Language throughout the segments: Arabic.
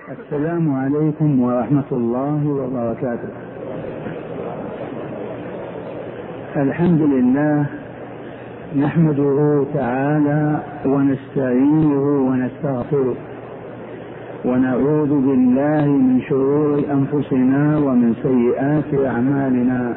السلام عليكم ورحمة الله وبركاته. الحمد لله نحمده تعالى ونستعينه ونستغفره ونعوذ بالله من شرور أنفسنا ومن سيئات أعمالنا.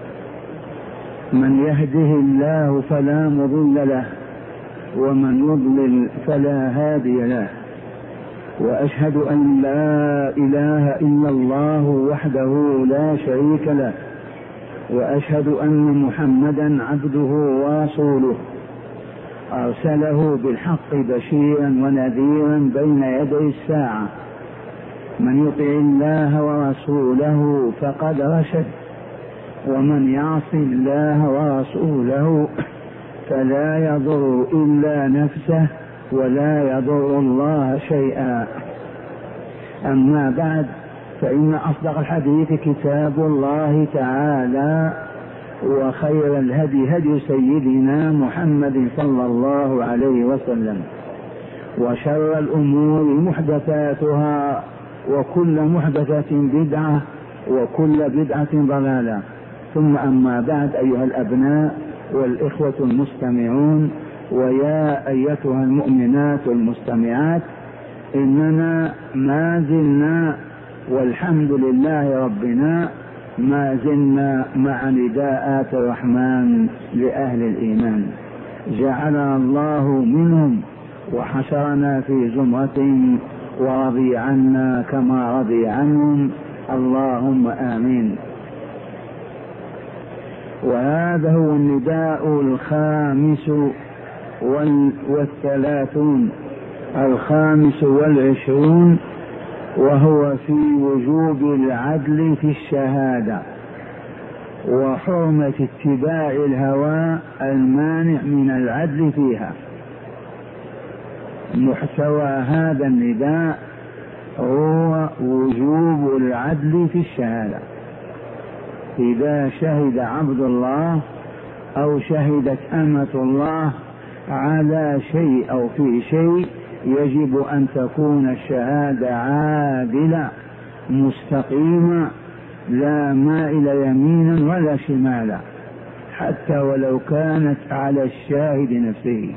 من يهده الله فلا مضل له ومن يضلل فلا هادي له، وأشهد أن لا إله إلا الله وحده لا شريك له، وأشهد أن محمدا عبده ورسوله أرسله بالحق بشيرا ونذيرا بين يدي الساعة. من يطع الله ورسوله فقد رشد، ومن يعص الله ورسوله فلا يضر إلا نفسه ولا يضر الله شيئا. أما بعد، فإن أصدق الحديث كتاب الله تعالى، وخير الهدي هدي سيدنا محمد صلى الله عليه وسلم، وشر الأمور محدثاتها، وكل محدثة بدعة، وكل بدعة ضلالة. ثم أما بعد، أيها الأبناء والإخوة المستمعون، ويا أيتها المؤمنات المستمعات، إننا ما زلنا والحمد لله ربنا ما زلنا مع نداءات الرحمن لأهل الإيمان. جعلنا الله منهم وحشرنا في زمرة ورضي عنا كما رضي عنهم، اللهم آمين. وهذا هو النداء الخامس والثلاثون، الخامس والعشرون، وهو في وجوب العدل في الشهادة وحرمة اتباع الهوى المانع من العدل فيها. محتوى هذا النداء هو وجوب العدل في الشهادة. إذا شهد عبد الله أو شهدت أمة الله على شيء أو في شيء، يجب أن تكون الشهادة عادلة مستقيمة، لا مائل يمينا ولا شمالا، حتى ولو كانت على الشاهد نفسه.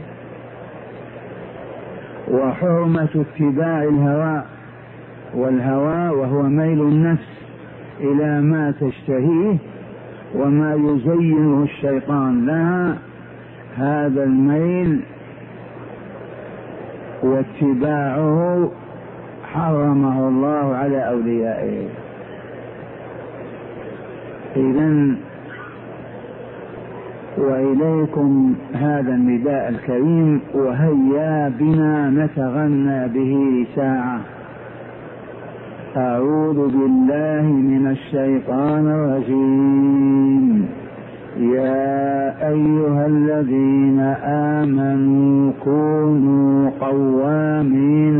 وحرمة اتباع الهوى، والهوى وهو ميل النفس إلى ما تشتهيه وما يزينه الشيطان لها، هذا الميل واتباعه حرمه الله على أوليائه. إذن وإليكم هذا النداء الكريم، وهيا بنا نتغنى به ساعة. أعوذ بالله من الشيطان الرجيم. يا أيها الذين آمنوا كونوا قوامين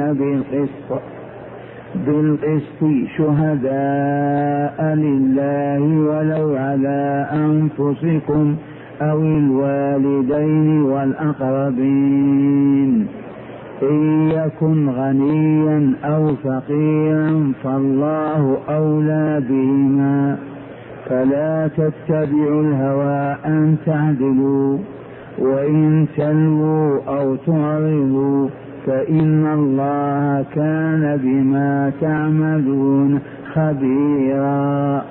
بالقسط شهداء لله ولو على أنفسكم أو الوالدين والأقربين، إن يكن غنيا أو فقيرا فالله أولى بهما، فلا تتبعوا الهوى أن تعدلوا، وإن تلووا أو تعرضوا فإن الله كان بما تعملون خبيرا.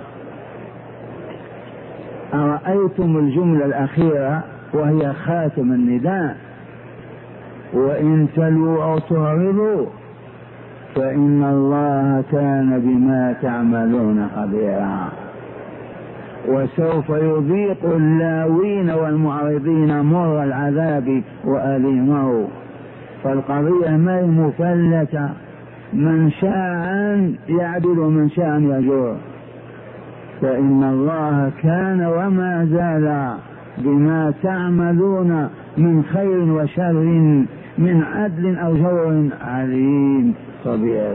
أرأيتم الجملة الأخيرة وهي خاتم النداء؟ وإن تلووا أو تعرضوا فإن الله كان بما تعملون خبيرا. وسوف يذيق اللاوين والمعرضين مر العذاب وأليمه. فالقضية ما مفلتة، من شاء يعدل ومن شاء يجور، فإن الله كان وما زال بما تعملون من خير وشر، من عدل أو جور عليم خبير.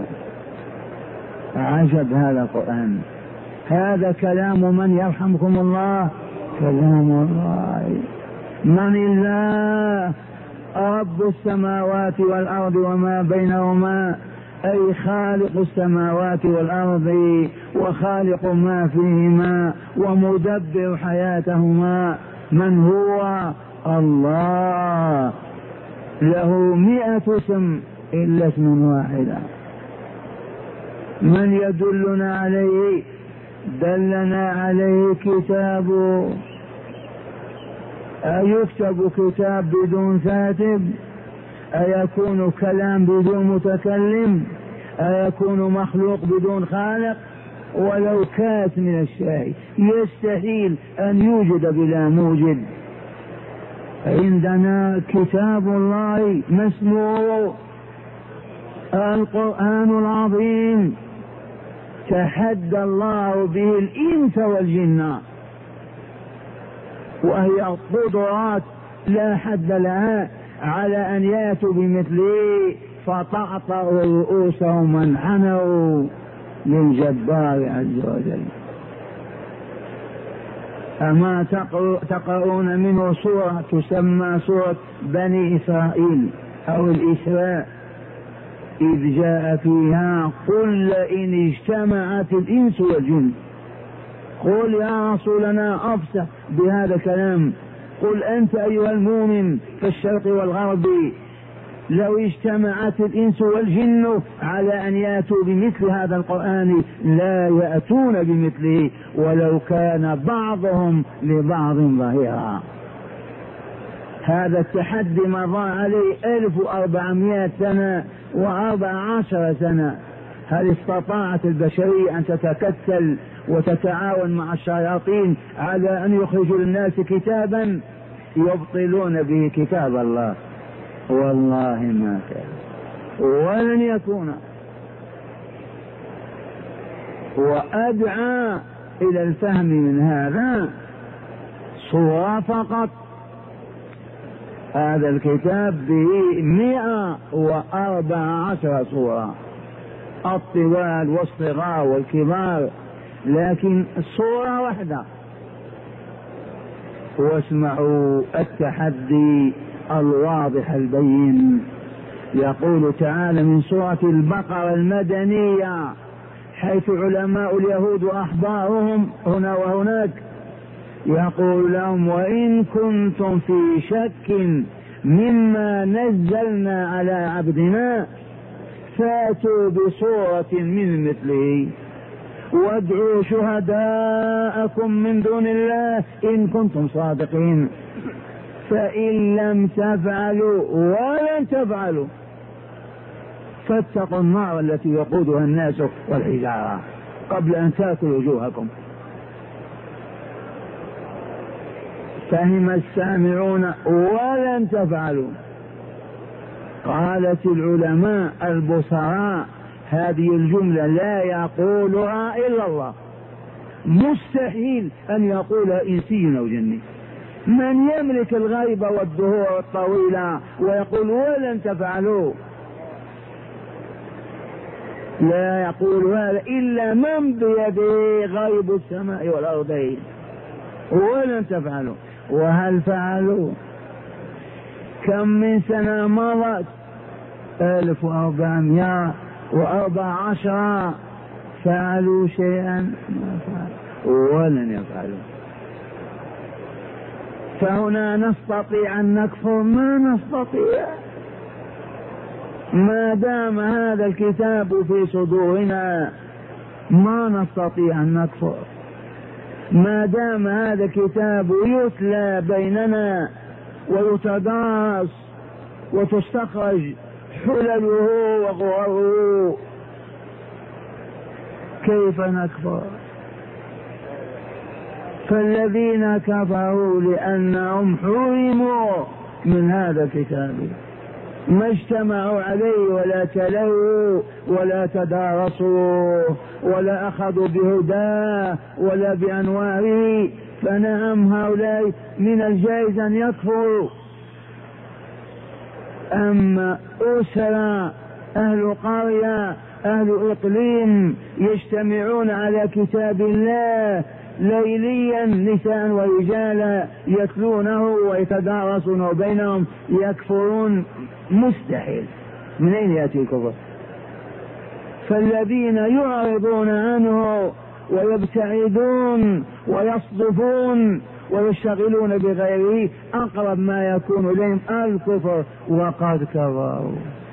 عجب هذا القرآن، هذا كلام من يرحمكم الله، كلام الله. من الله رب السماوات والأرض وما بينهما أي خالق السماوات والأرض وخالق ما فيهما ومدبر حياتهما. من هو؟ الله. له 100 اسم إلا اسم واحدا. من يدلنا عليه؟ دلنا عليه كتابه. أيكتب كتاب بدون كاتب؟ أيكون كلام بدون متكلم؟ أيكون مخلوق بدون خالق؟ ولو كانت من الشيء يستحيل أن يوجد بلا موجد. عندنا كتاب الله مسموع القرآن العظيم، تحدى الله به الإنس والجن، وهي قدرات لا حد لها على أن يأتوا بمثله، فطأطأوا رؤوسهم وانحنوا للجبار عز وجل. أما تقرؤون منه سورة تسمى سورة بني إسرائيل أو الإسراء، إذ جاء فيها قل إن اجتمعت الإنس والجن. قل يا رسولنا أفسح بهذا الكلام، قل أنت أيها المؤمن في الشرق والغرب، لو اجتمعت الإنس والجن على أن يأتوا بمثل هذا القرآن لا يأتون بمثله ولو كان بعضهم لبعض ظهيرا. هذا التحدي مضى عليه 1400 سنة و14 سنة. هل استطاعت البشرية أن تتكتل وتتعاون مع الشياطين على أن يخرجوا للناس كتابا يبطلون به كتاب الله؟ والله ما كان ولن يكون. وأدعى إلى الفهم من هذا صورة فقط. هذا الكتاب به 114 صورة، الطوال والصغار والكبار، لكن صورة واحدة. واسمعوا التحدي الواضح البين. يقول تعالى من سورة البقرة المدنية، حيث علماء اليهود وأحبارهم هنا وهناك، يقول لهم وإن كنتم في شك مما نزلنا على عبدنا فاتوا بصورة من مثله وادعوا شهداءكم من دون الله إن كنتم صادقين، فإن لم تفعلوا ولن تفعلوا فاتقوا النار التي وقودها الناس والحجارة قبل أن تأكل وجوهكم. فهم السامعون ولن تفعلوا. قالت العلماء البصراء هذه الجملة لا يقولها إلا الله، مستحيل أن يقولها إنسي أو جني. من يملك الغيب والدهور الطويلة ويقول ولن تفعلوا؟ لا يقول هذا إلا من بيده غيب السماء والأرضين. ولن تفعلوا. وهل فعلوا؟ كم من سنة مضت؟ 1414. فعلوا شيئا؟ ما فعلوا ولن يفعلوا. فهنا نستطيع أن نكفر؟ ما نستطيع، ما دام هذا الكتاب في صدورنا ما نستطيع أن نكفر، ما دام هذا الكتاب يتلى بيننا ويتدارس وتستخرج حلله وغرره، كيف نكفر؟ فالذين كفروا لأنهم حرموا من هذا الكتاب، ما اجتمعوا عليه ولا تلوه ولا تدارسوه ولا أخذوا بهداه ولا بأنواره، فنعم هؤلاء من الجائز أن يكفروا. أما أسرة، أهل قرية، أهل إقليم يجتمعون على كتاب الله ليليا نساء ورجالا يتلونه ويتدارسونه بينهم، يكفرون؟ مستحيل. من أين يأتي الكفر؟ فالذين يعرضون عنه ويبتعدون ويصدفون ويشتغلون بغيره أقرب ما يكون إليهم الكفر وقد كفروا.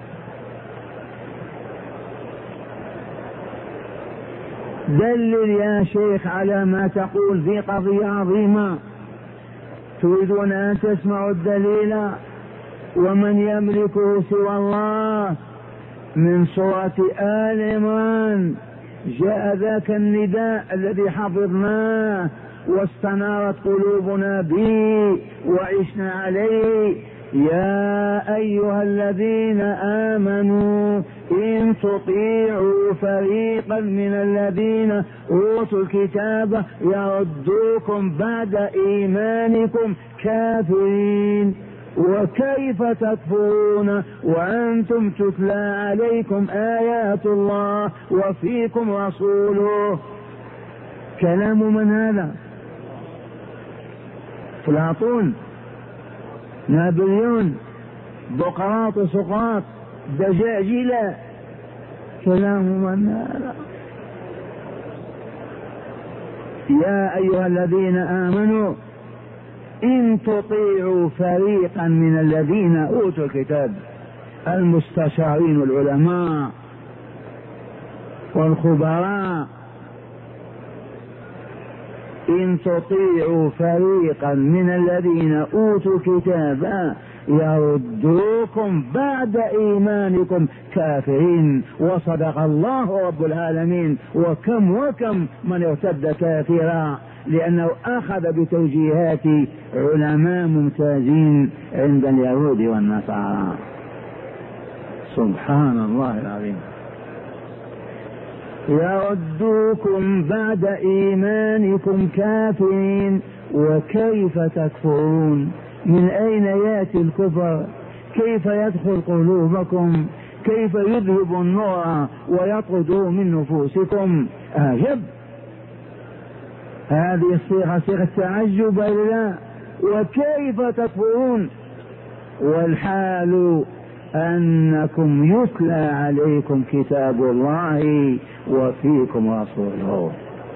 دلل يا شيخ على ما تقول في قضية عظيمة. تريدون أن تسمعوا الدليل؟ ومن يملكه سوى الله. من سورة آل عمران جاء ذاك النداء الذي حفظناه واستنارت قلوبنا به وعشنا عليه: يا أيها الذين آمنوا إن تطيعوا فريقا من الذين أوتوا الكتاب يردوكم بعد إيمانكم كافرين وكيف تكفرون وأنتم تتلى عليكم آيات الله وفيكم رسوله. كلام من هذا؟ أفلاطون، نابليون، بقراط، سقراط، دجاجلة. كلام من هذا؟ يا أيها الذين آمنوا إن تطيعوا فريقا من الذين أوتوا الكتاب، المستشارين والعلماء والخبراء، إن تطيعوا فريقا من الذين أوتوا الكتاب يردوكم بعد إيمانكم كافرين. وصدق الله رب العالمين. وكم من ارتد كافرا لأنه أخذ بتوجيهات علماء ممتازين عند اليهود والنصارى. سبحان الله العظيم. يردوكم بعد إيمانكم كافرين وكيف تكفرون. من أين يأتي الكفر؟ كيف يدخل قلوبكم؟ كيف يذهب النور ويطرد من نفوسكم؟ أعجب. هذه الصيغة صيغة تعجب لا. وكيف تكفرون والحال أنكم يتلى عليكم كتاب الله وفيكم رسوله.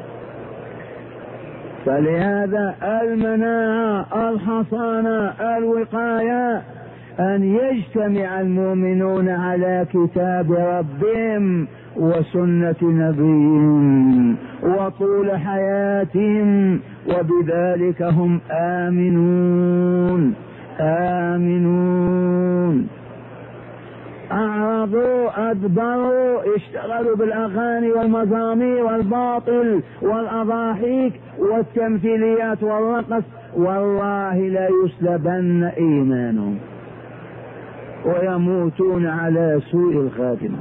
فلهذا المناعة، الحصانة، الوقاية أن يجتمع المؤمنون على كتاب ربهم وسنة نبيهم وطول حياتهم، وبذلك هم آمنون. أعرضوا، أدبروا، اشتغلوا بالأغاني والمزامير والباطل والأضاحيك والتمثيليات والرقص، والله لا يسلبن إيمانهم ويموتون على سوء الخاتمة.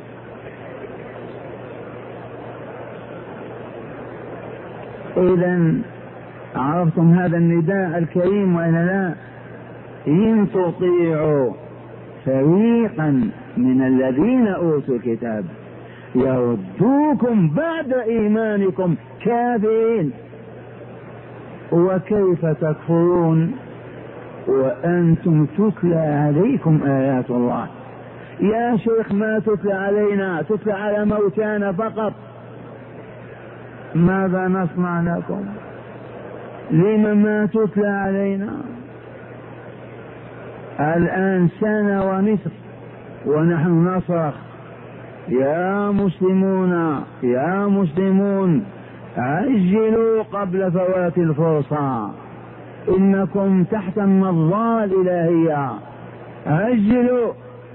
إذن عرفتم هذا النداء الكريم وإلا لا؟ إن تطيعوا فريقا من الذين أوتوا الكتاب يردوكم بعد إيمانكم كافرين وكيف تكفرون وأنتم تتلى عليكم آيات الله. يا شيخ ما تتلى علينا، تتلى على موتانا فقط. ماذا نصنع لكم؟ لما ما تتلى علينا؟ الآن سنة ونصف ونحن نصرخ: يا مسلمون يا مسلمون عجلوا قبل فوات الفرصة، إنكم تحت النظارة الإلهية، عجلوا.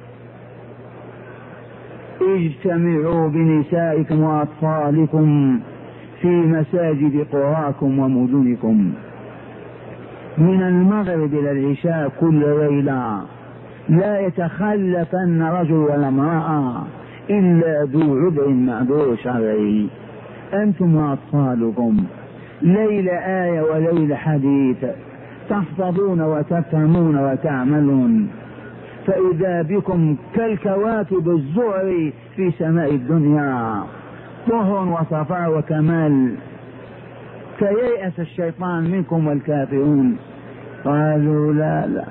اجتمعوا بنسائكم وأطفالكم في مساجد قراكم ومدنكم من المغرب إلى العشاء كل ليلة، لا يتخلفن رجل ولا امرأة إلا ذو عذر معذور شرعي، أنتم وأطفالكم، ليل آية وليل حديث، تحفظون وتفهمون وتعملون، فإذا بكم كالكواكب الزهر في سماء الدنيا، طهر وصفاء وكمال. فييأس الشيطان منكم والكافرون. قالوا لا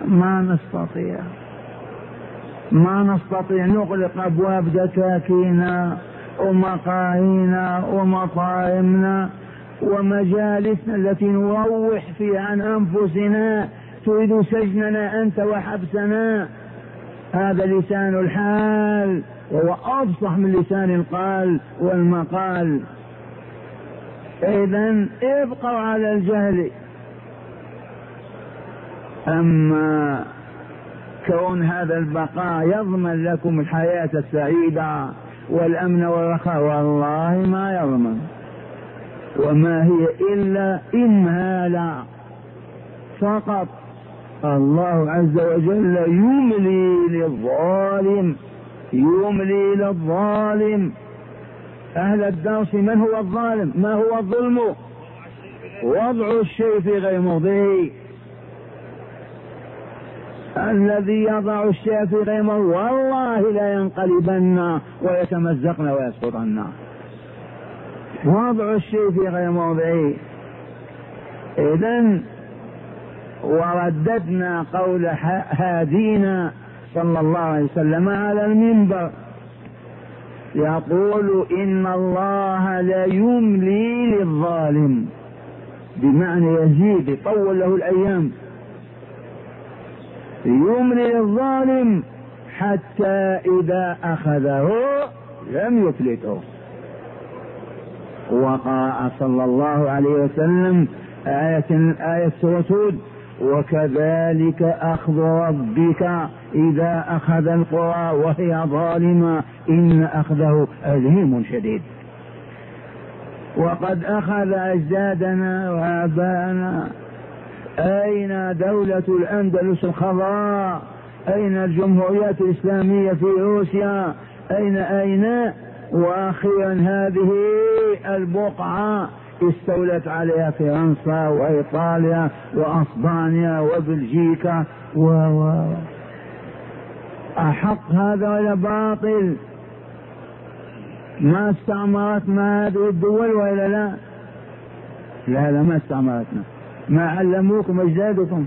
ما نستطيع نغلق أبواب دكاكينا ومقاهينا ومطاعمنا ومجالسنا التي نروح فيها عن أنفسنا، تريد سجننا أنت وحبسنا. هذا لسان الحال، وهو أفصح من لسان القال والمقال. إذن ابقوا على الجهل. أما كون هذا البقاء يضمن لكم الحياة السعيدة والأمن والرخاء، والله ما يضمن، وما هي إلا إمهالا فقط. الله عز وجل يملي للظالم. أهل الدرس من هو الظالم؟ ما هو الظلم؟ وضع الشيء في غير موضعه. الذي يضع الشيء في غير موضعه والله لا ينقلبن ويتمزقن ويسقطن. وضع الشيء في غير موضعه. إذن ورددنا قول هادينا صلى الله عليه وسلم على المنبر يقول إن الله لا يملي للظالم، بمعنى يزيد، يطول له الأيام، يملي للظالم حتى إذا أخذه لم يفلته. وقرأ صلى الله عليه وسلم آية سورة هود: وكذلك أخذ ربك إذا أخذ القرى وهي ظالمة إن أخذه أليم شديد. وقد أخذ أجدادنا وآباءنا. أين دولة الأندلس الخضراء؟ أين الجمهوريات الإسلامية في روسيا؟ أين وأخيرا هذه البقعة استولت عليها فرنسا وإيطاليا وأسبانيا وبلجيكا أحق هذا ولا باطل؟ ما استعمرتنا هذه الدول ولا لا؟ لا ما استعمرتنا. ما علموكم أجدادكم؟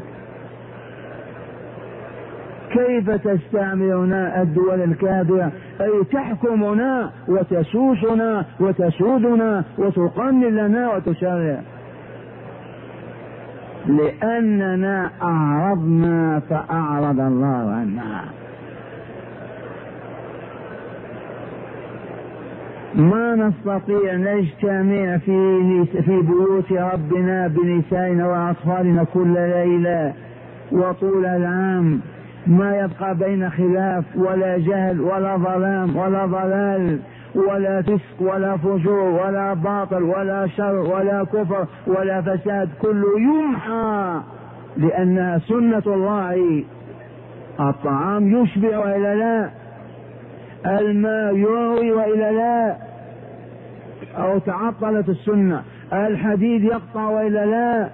كيف تستعمرنا الدول الكافرة؟ أي تحكمنا وتسوسنا وتسودنا وتقنن لنا وتشرع، لأننا أعرضنا فأعرض الله عنا. ما نستطيع نجتمع في بيوت ربنا بنسائنا وأطفالنا كل ليلة وطول العام، ما يبقى بين خلاف ولا جهل ولا ظلام ولا ضلال ولا فسق ولا فجور ولا باطل ولا شر ولا كفر ولا فساد، كله يمحى لأنها سنة الله. الطعام يشبع وإلا لا؟ الماء يروي وإلا لا؟ أو تعطلت السنة؟ الحديد يقطع وإلا لا؟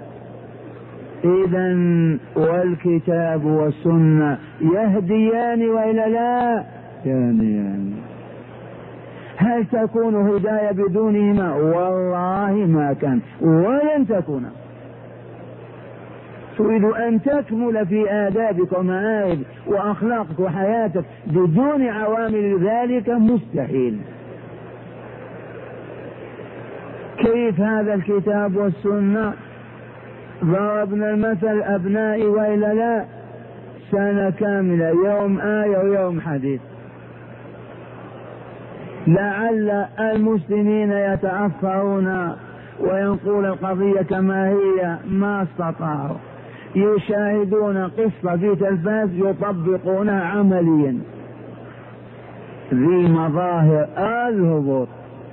إذن والكتاب والسنة يهديان وإلا لا؟ يهديان. هل تكون هداية بدونهما؟ والله ما كان ولن تكون. تريد أن تكمل في آدابك ومآرب وأخلاقك وحياتك بدون عوامل ذلك مستحيل. كيف هذا الكتاب والسنة؟ ضربنا المثل أبنائي وإلا لا؟ سنة كاملة، يوم آية ويوم حديث. لعل المسلمين يتأثرون وينقول القضية كما هي، ما استطاعوا. يشاهدون قصة في تلفاز يطبقونها عمليا ذي مظاهر الهبوط.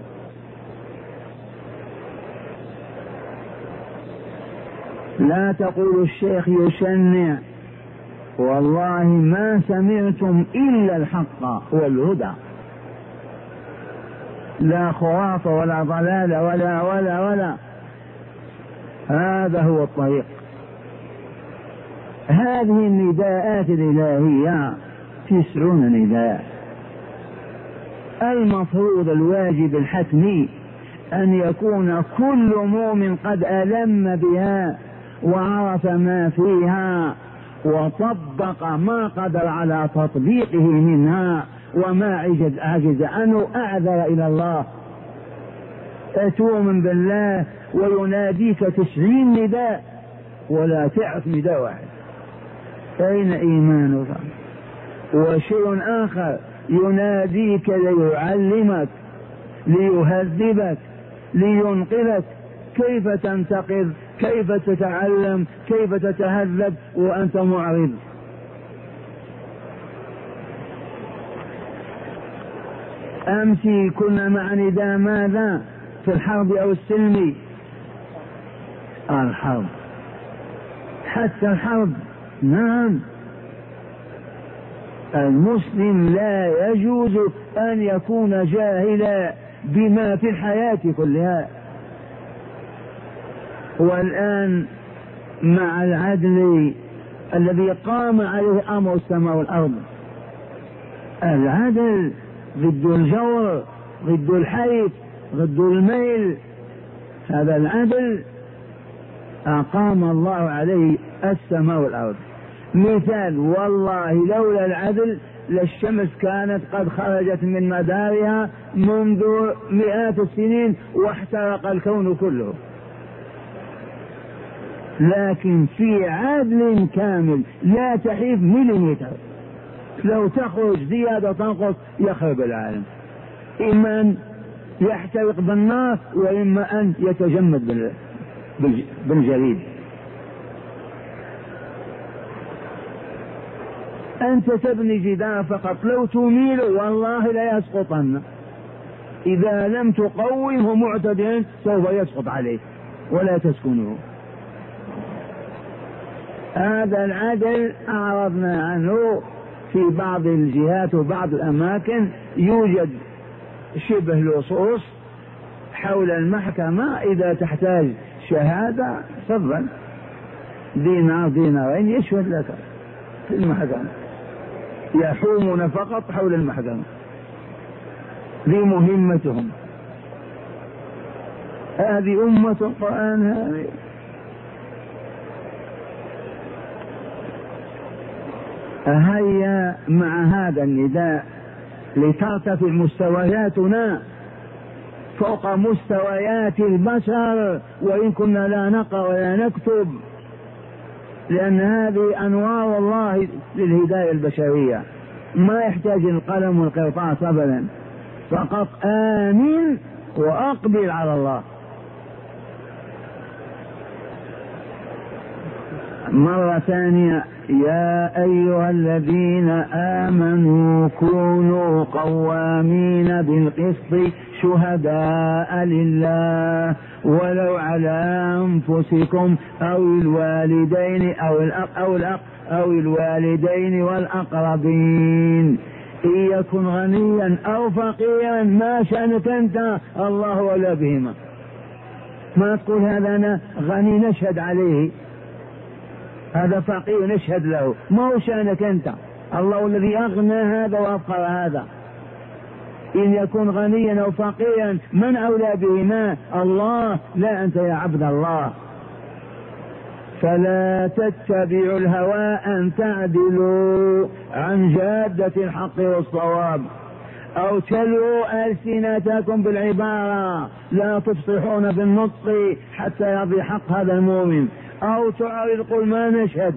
لا تقول الشيخ يشنع، والله ما سمعتم إلا الحق والهدى، لا خرافة ولا ضلال ولا ولا ولا. هذا هو الطريق. هذه النداءات الإلهية 90 نداء. المفروض الواجب الحتمي أن يكون كل مؤمن قد ألم بها وعرف ما فيها وطبق ما قدر على تطبيقه منها وما عجز عنه أعذر إلى الله. تؤمن بالله ويناديك 90 نداء ولا تعرف نداء واحد، أين إيمانك؟ وشيء آخر يناديك ليعلمك ليهذبك لينقذك، كيف تنتقذ؟ كيف تتعلم؟ كيف تتهذب وأنت معرض؟ أمس كنا مع نداء ماذا؟ في الحرب أو السلم؟ الحرب، حتى الحرب. نعم، المسلم لا يجوز أن يكون جاهلا بما في الحياة كلها. والآن مع العدل الذي قام عليه أمر السماء والأرض، العدل ضد الجور، ضد الحيف، ضد الميل، هذا العدل أقام الله عليه السماء والأرض. مثال، والله لولا العدل للشمس كانت قد خرجت من مدارها منذ مئات السنين واحترق الكون كله، لكن في عدل كامل لا تحيف مليمتر، لو تخرج زيادة تنقص يخرب العالم، إما أن يحترق بالنار وإما أن يتجمد بالجليد. أنت تبني جدار فقط، لو تميل والله لا يسقطن، إذا لم تقومه معتدلا سوف يسقط عليه ولا تسكنه. هذا العدل أعرضنا عنه في بعض الجهات وبعض الأماكن، يوجد شبه لصوص حول المحكمة، إذا تحتاج شهادة تفضل، دينار دينارين يشهد لك في المحكمة، يحومون فقط حول المحكمة، ذي مهمتهم. هذه أمة القرآن هذه. هيا مع هذا النداء لترتفع مستوياتنا فوق مستويات البشر، وإن كنا لا نقرأ ولا نكتب، لأن هذه أنوار الله للهداية البشرية، ما يحتاج القلم والقرطاس أبدا، فقط آمن وأقبل على الله. مرة ثانية، يا أيها الذين آمنوا كونوا قوامين بالقسط شهداء لله ولو على أنفسكم أو الوالدين أو الوالدين والأقربين، إن يكن غنيا أو فقيرا ما شأنك أنت، الله ولا بهما. ما تقول هذا أنا غني نشهد عليه، هذا فقير نشهد له، ما هو شأنك أنت، الله الذي أغنى هذا وأفقر هذا. إن يكون غنيا أو فقيرا من أولى بهما؟ الله، لا أنت يا عبد الله. فلا تتبعوا الهوى أن تعدلوا عن جادة الحق والصواب، أو تلووا ألسنتكم بالعبارة، لا تفصحون بالنطق حتى يرضي حق هذا المؤمن، أو تعرض قل ما نشهد.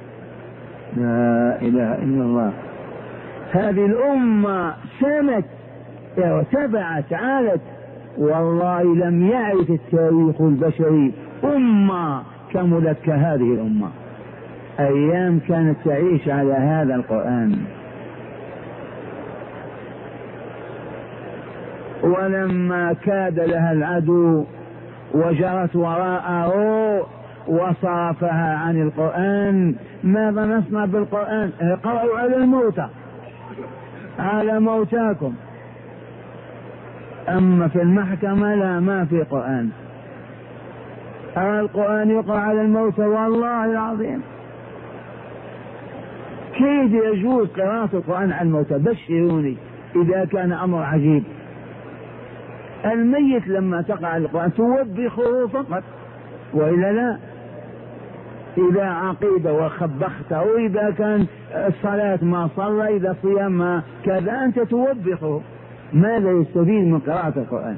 لا إله إلا الله. هذه الأمة سمت وتبعت عالت، والله لم يعرف التاريخ البشري أمة كملت كهذه الأمة، أيام كانت تعيش على هذا القرآن. ولما كاد لها العدو وجرت وراءه وصرفها عن القرآن، ماذا نصنع بالقرآن؟ اقرأوا على الموتى، على موتاكم. أما في المحكمة لا، ما في قرآن. القرآن يقرأ على الموتى، والله العظيم كيف يجوز قراءة القرآن على الموتى؟ بشروني إذا كان أمر عجيب. الميت لما تقرأ القرآن توبخه فقط، وإلا لا. إذا عقيدة وخبخته، إذا كان الصلاة ما صلى، إذا صيام ما كذا، أنت توبخه. ماذا يستفيد من قراءة القرآن؟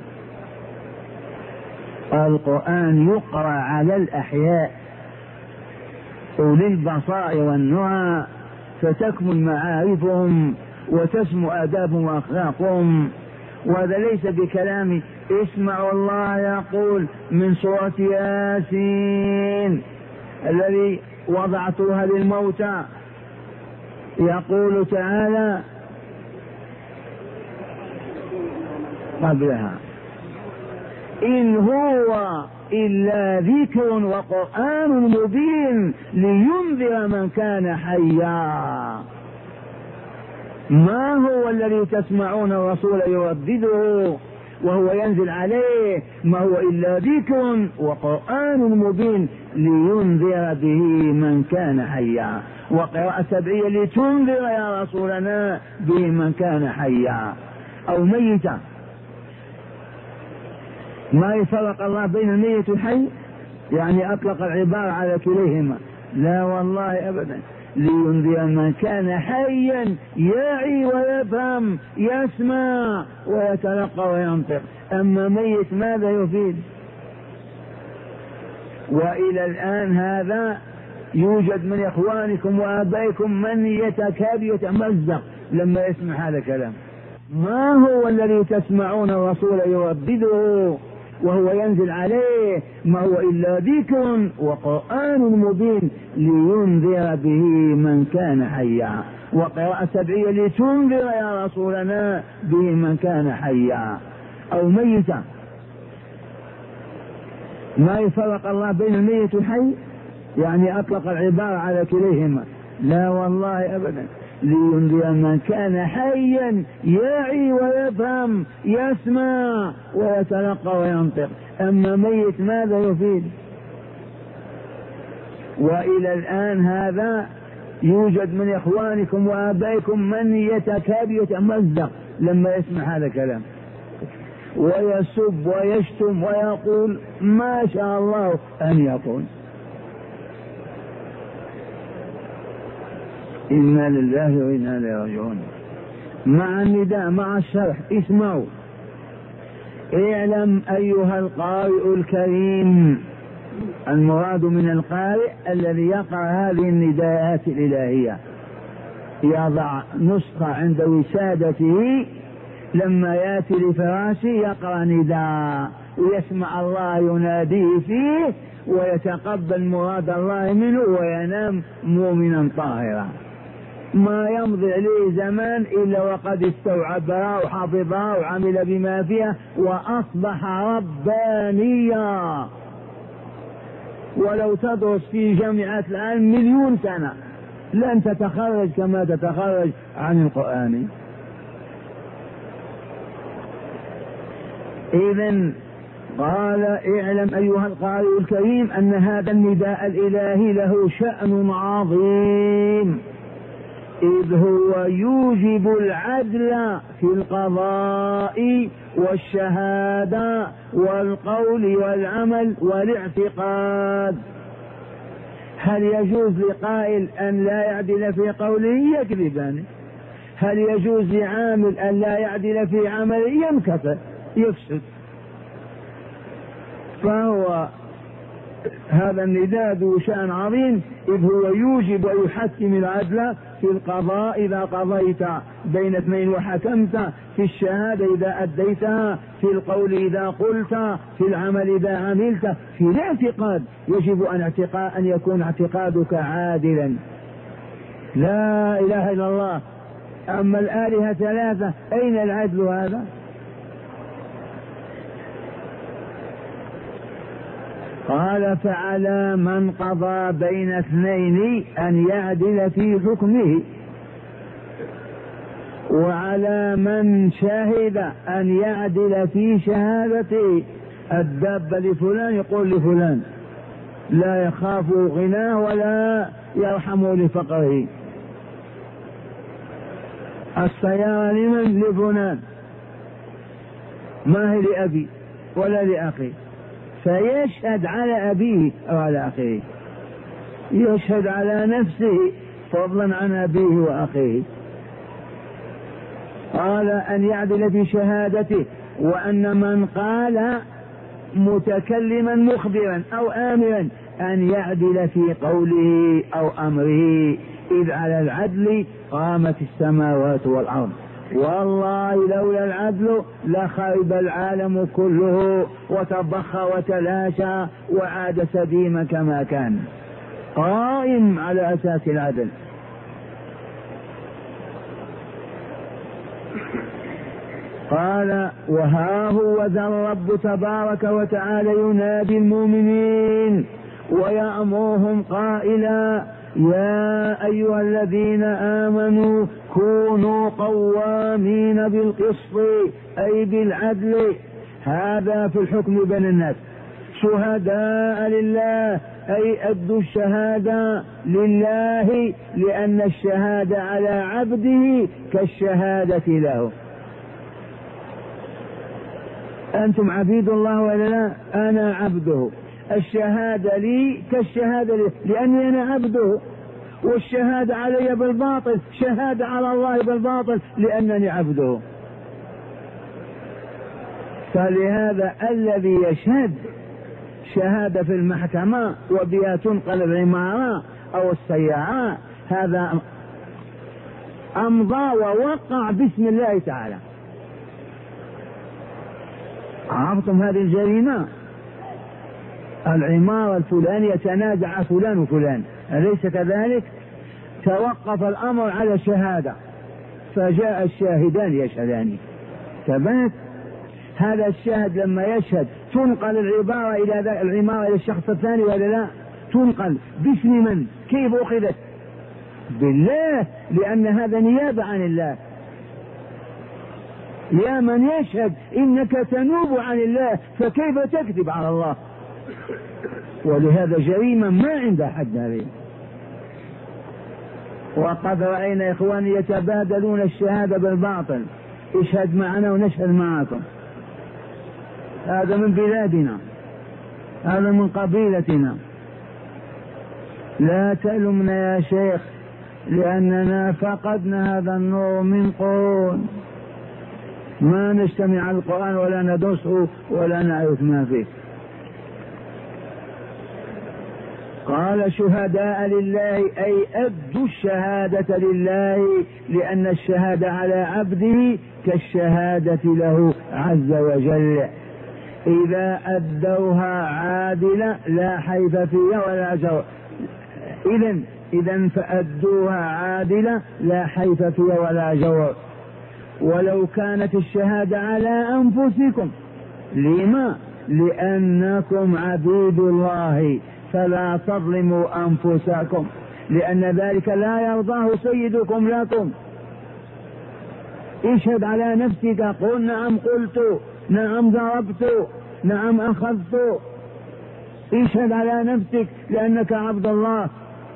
القرآن يقرأ على الأحياء أولي البصائر والنهى، فتكمل معارفهم وتسمو آدابهم وأخلاقهم. وهذا ليس بكلام. اسمعوا الله يقول من سورة ياسين الذي وضعتها للموتى، يقول تعالى قبلها: إن هو إلا ذكر وقرآن مبين لينذر من كان حيا. ما هو الذي تسمعون الرسول يردده وهو ينزل عليه؟ ما هو إلا ذكر وقرآن مبين لينذر به من كان حيا. وقراءة سبعية: لتنذر يا رسولنا به من كان حيا أو ميتا. ما يفرق الله بين الميت والحي؟ يعني أطلق العبارة على كليهما؟ لا والله أبدا. لينذر من كان حيا يعي ويفهم، يسمع ويتلقى وينطق. أما ميت ماذا يفيد؟ وإلى الآن هذا يوجد من إخوانكم وآبائكم من يتكاد يتمزق لما يسمع هذا الكلام. ما هو الذي تسمعون الرسول يردده وهو ينزل عليه؟ ما هو إلا ذكر وقرآن مبين لينذر به من كان حيا. وقراءة سبعية: لتنذر يا رسولنا به من كان حيا أو ميتا. ما يفرق الله بين الميت والحي؟ يعني أطلق العبارة على كليهما؟ لا والله أبدا. لينذر من كان حيا يعي ويفهم، يسمع ويتلقى وينطق. أما ميت ماذا يفيد؟ وإلى الآن هذا يوجد من إخوانكم وآبائكم من يتكاد يتمزق لما يسمع هذا الكلام، ويسب ويشتم ويقول ما شاء الله أن يقول. إنا لله وإنا إليه راجعون. مع النداء مع الشرح. اسمعوا: اعلم أيها القارئ الكريم. المراد من القارئ الذي يقرأ هذه النداءات الإلهية، يضع نسخة عند وسادته، لما يأتي لفراشه يقرأ نداء ويسمع الله يناديه فيه ويتقبل مراد الله منه وينام مؤمنا طاهرا. ما يمضي عليه زمان إلا وقد استوعبها وحفظها وعمل بما فيها وأصبح ربانيا. ولو تدرس في جامعات العالم 1,000,000 سنة لن تتخرج كما تتخرج عن القرآن. إذن قال: اعلم أيها القارئ الكريم أن هذا النداء الإلهي له شأن عظيم، إذ هو يوجب العدل في القضاء والشهادة والقول والعمل والاعتقاد. هل يجوز لقائل أن لا يعدل في قوله؟ يكذبان. هل يجوز لعامل أن لا يعدل في عمله؟ ينكفر يفسد. فهو هذا النداء ذو شأن عظيم، إذ هو يوجب ويحكم العدل في القضاء إذا قضيت بين اثنين وحكمت، في الشهادة إذا أديتها، في القول إذا قلت، في العمل إذا عملت، في الاعتقاد يجب أن يكون اعتقادك عادلا. لا إله إلا الله. أما الآلهة 3 أين العدل هذا؟ قال: فعلى من قضى بين اثنين أن يعدل في حكمه، وعلى من شهد أن يعدل في شهادته. الدابة لفلان يقول لفلان، لا يخاف غناه ولا يرحم لفقره. السيارة لمن؟ لفلان، ما هي لأبي ولا لأخي، فيشهد على أبيه أو على أخيه. يشهد على نفسه فضلا عن أبيه وأخيه. قال أن يعدل في شهادته، وأن من قال متكلما مخبرا أو آمرا أن يعدل في قوله أو أمره، إذ على العدل قامت السماوات والأرض، والله لولا العدل لخرب العالم كله وتضخ وتلاشى وعاد سديم كما كان، قائم على أساس العدل. قال وها هو ذا الرب تبارك وتعالى ينادي المؤمنين ويأمرهم قائلا يا أيها الذين آمنوا كونوا قوامين بالقسط أي بالعدل، هذا في الحكم بين الناس، شهداء لله أي أدوا الشهادة لله، لأن الشهادة على عبده كالشهادة له. أنتم عبيد الله ولا لا؟ أنا عبده، الشهادة لي كالشهادة لي لأني أنا عبده، والشهادة علي بالباطل شهادة على الله بالباطل لأنني عبده. فلهذا الذي يشهد شهادة في المحكمة وبها تنقل العمارة أو السيارة، هذا أمضى ووقع باسم الله تعالى. عرفتم هذه الجريمة؟ العمارة الفلانية يتنازع فلان وفلان، أليس كذلك؟ توقف الأمر على شهادة، فجاء الشاهدان يشهدان، ثبت هذا الشاهد لما يشهد تنقل العبارة إلى العمارة إلى الشخص الثاني ولا لا؟ تنقل باسم من؟ كيف أخذت؟ بالله، لأن هذا نيابة عن الله. يا من يشهد إنك تنوب عن الله، فكيف تكذب على الله؟ ولهذا جريمة ما عندها حد هذه. وقد رأينا إخواني يتبادلون الشهادة بالباطل، اشهد معنا ونشهد معكم، هذا من بلادنا، هذا من قبيلتنا. لا تلمنا يا شيخ، لأننا فقدنا هذا النور من قرون، ما نجتمع على القرآن ولا ندرسه ولا نعرف ما فيه. قال شهداء لله أي أدوا الشهادة لله، لأن الشهادة على عبده كالشهادة له عز وجل، إذا أدوها عادلة لا حيف فيها ولا جور. إذن فأدوها عادلة لا حيف فيها ولا جور. ولو كانت الشهادة على أنفسكم، لما؟ لأنكم عبيد الله فلا تظلموا أنفسكم، لأن ذلك لا يرضاه سيدكم لكم. اشهد على نفسك، قل نعم قلت، نعم ضربت، نعم أخذت. اشهد على نفسك لأنك عبد الله.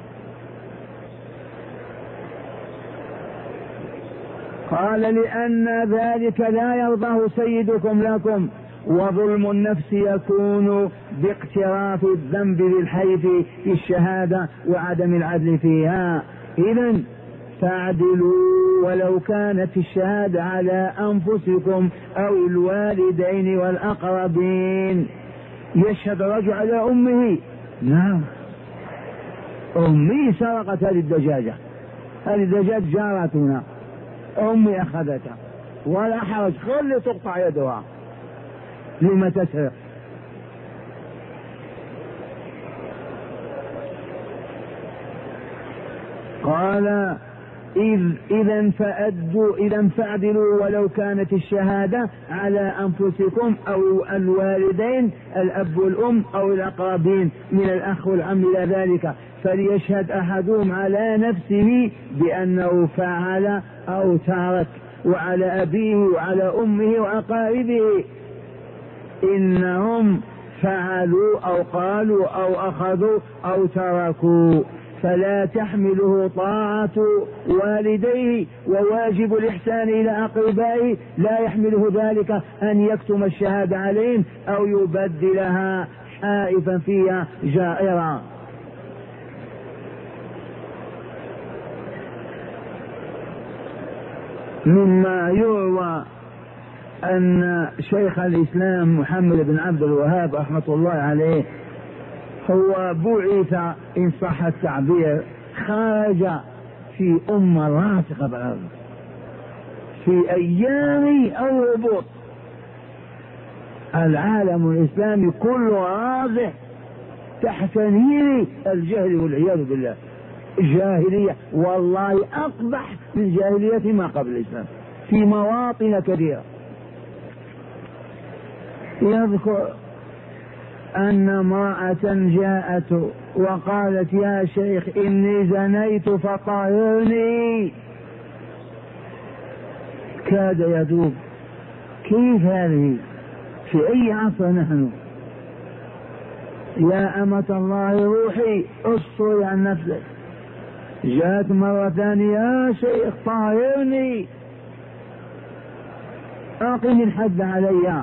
قال لأن ذلك لا يرضاه سيدكم لكم، وظلم النفس يكون باقتراف الذنب بالحيف في الشهادة وعدم العدل فيها. إذن فاعدلوا ولو كانت الشهادة على أنفسكم أو الوالدين والأقربين. يشهد رجل على أمه، نعم أمي سرقت هذه الدجاجة، هذه الدجاجة جارتنا، أمي أخذتها، ولا حرج، خلي تقطع يدها، لما تسرق؟ قال إذا فاعدلوا ولو كانت الشهادة على أنفسكم أو الوالدين الأب والأم أو الأقربين من الأخ والعم إلى ذلك، فليشهد أحدهم على نفسه بأنه فعل أو ترك، وعلى أبيه وعلى أمه وأقاربه إنهم فعلوا أو قالوا أو أخذوا أو تركوا، فلا تحمله طاعة والديه وواجب الإحسان إلى أقربائه، لا يحمله ذلك أن يكتم الشهادة عليهم أو يبدلها حائفا فيها جائرا. مما يروى أن شيخ الإسلام محمد بن عبد الوهاب رحمة الله عليه هو بعث إن صح التعبير خرج في أمة راسخة بالأرض في أيام الهبوط. العالم الإسلامي كله راسخ تحت نير الجهل والعياذ بالله. جاهلية والله أقبح من جاهلية ما قبل الإسلام في مواطن كثيرة. يذكر أن امرأة جاءت وقالت يا شيخ إني زنيت فطهرني. كاد يذوب، كيف هذه؟ في أي عصر نحن؟ يا أمة الله روحي أسطري عن نفسك. جاءت مرة ثانية يا شيخ طهرني أقم الحد علي.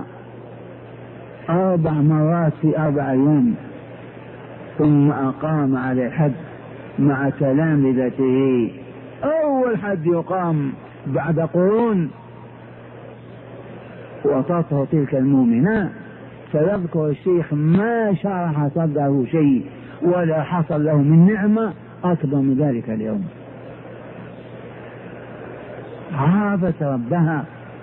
4 مرات في 4 أيام، ثم أقام على الحد مع تلامذته. أول حد يقام بعد قرون وتطهر تلك المؤمنة. فيذكر الشيخ ما شرح صدره شيء ولا حصل له من نعمة أكبر من ذلك اليوم. عرفت ربها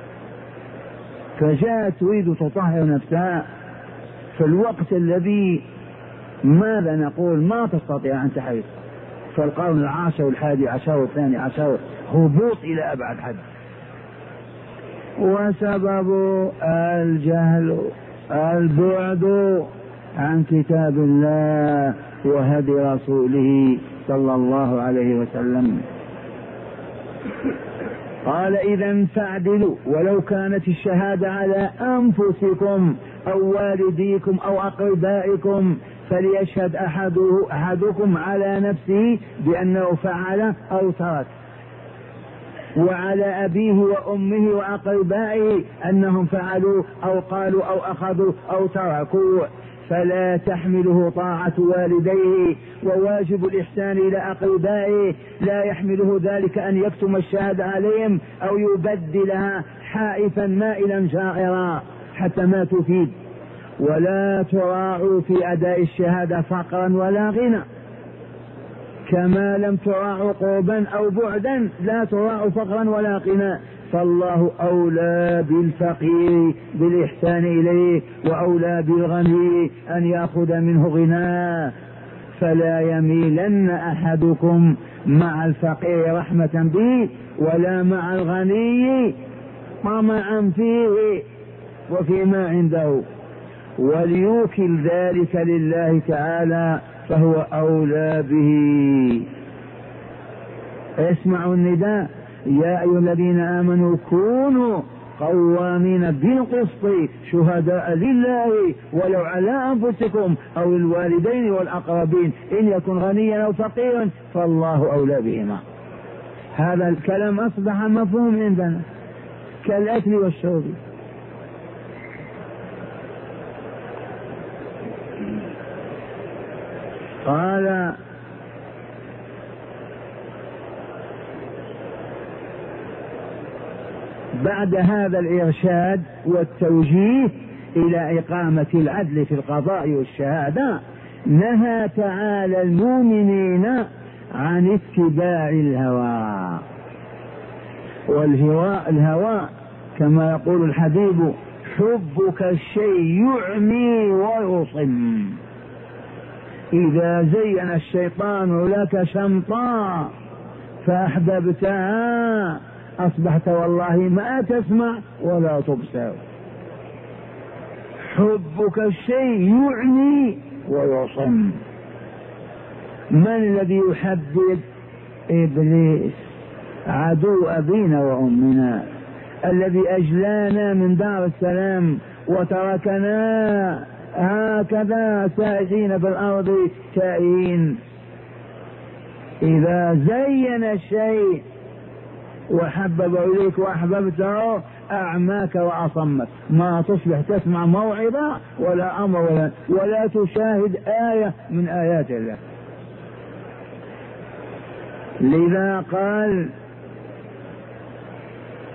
فجاءت تريد تطهر نفسها في الوقت الذي ماذا نقول ما تستطيع أن تحيط، فالقرن 10 و11 و12 هبوط إلى أبعد حد. وسبب الجهل البعد عن كتاب الله وهدي رسوله صلى الله عليه وسلم. قال إذن فاعدلوا ولو كانت الشهادة على أنفسكم أو والديكم أو أقربائكم، فليشهد أحدكم على نفسه بأنه فعل أو ترك، وعلى أبيه وأمه وأقربائه أنهم فعلوا أو قالوا أو أخذوا أو تركوا، فلا تحمله طاعة والديه. وواجب الإحسان إلى أقربائه لا يحمله ذلك أن يكتم الشهادة عليهم أو يبدلها حائفا مائلا شاعرا حتى ما تفيد. ولا تراعوا في أداء الشهادة فقرا ولا غنى، كما لم تراعوا قربا أو بعدا لا تراعوا فقرا ولا غنى. فالله أولى بالفقير بالإحسان إليه وأولى بالغني أن يأخذ منه غناه. فلا يميلن أحدكم مع الفقير رحمة به ولا مع الغني طمعا فيه وفيما عنده، وليوكل ذلك لله تعالى فهو أولى به. اسمعوا النداء يا أيها الذين آمنوا كونوا قوامين بالقسط شهداء لله ولو على أنفسكم أو الوالدين والأقربين إن يكن غنيا أو فقيرا فالله أولى بهما. هذا الكلام أصبح مفهوم عندنا كالأكل والشرب. قال بعد هذا الإرشاد والتوجيه إلى إقامة العدل في القضاء والشهادة، نهى تعالى المؤمنين عن اتباع الهوى. والهوى كما يقول الحبيب حبك الشيء يعمي ويصم. إذا زين الشيطان لك شمطا فأحببتها أصبحت والله ما تسمع ولا تبصر. حبك الشيء يعمي ويصم. من الذي يحبب؟ إبليس عدو أبينا وأمنا الذي أجلانا من دار السلام وتركنا هكذا سائحين في الأرض تائهين. إذا زين الشيء وحبب إليك وأحببته أعماك وأصمك، ما تصبح تسمع موعظة ولا أمر ولا تشاهد آية من آيات الله. لذا قال